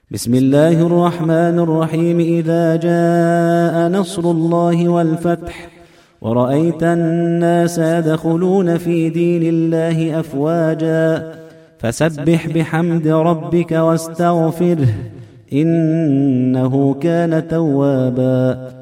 بسم الله الرحمن الرحيم. إذا جاء نصر الله والفتح ورأيت الناس يدخلون في دين الله أفواجا فسبح بحمد ربك واستغفره إنه كان توابا.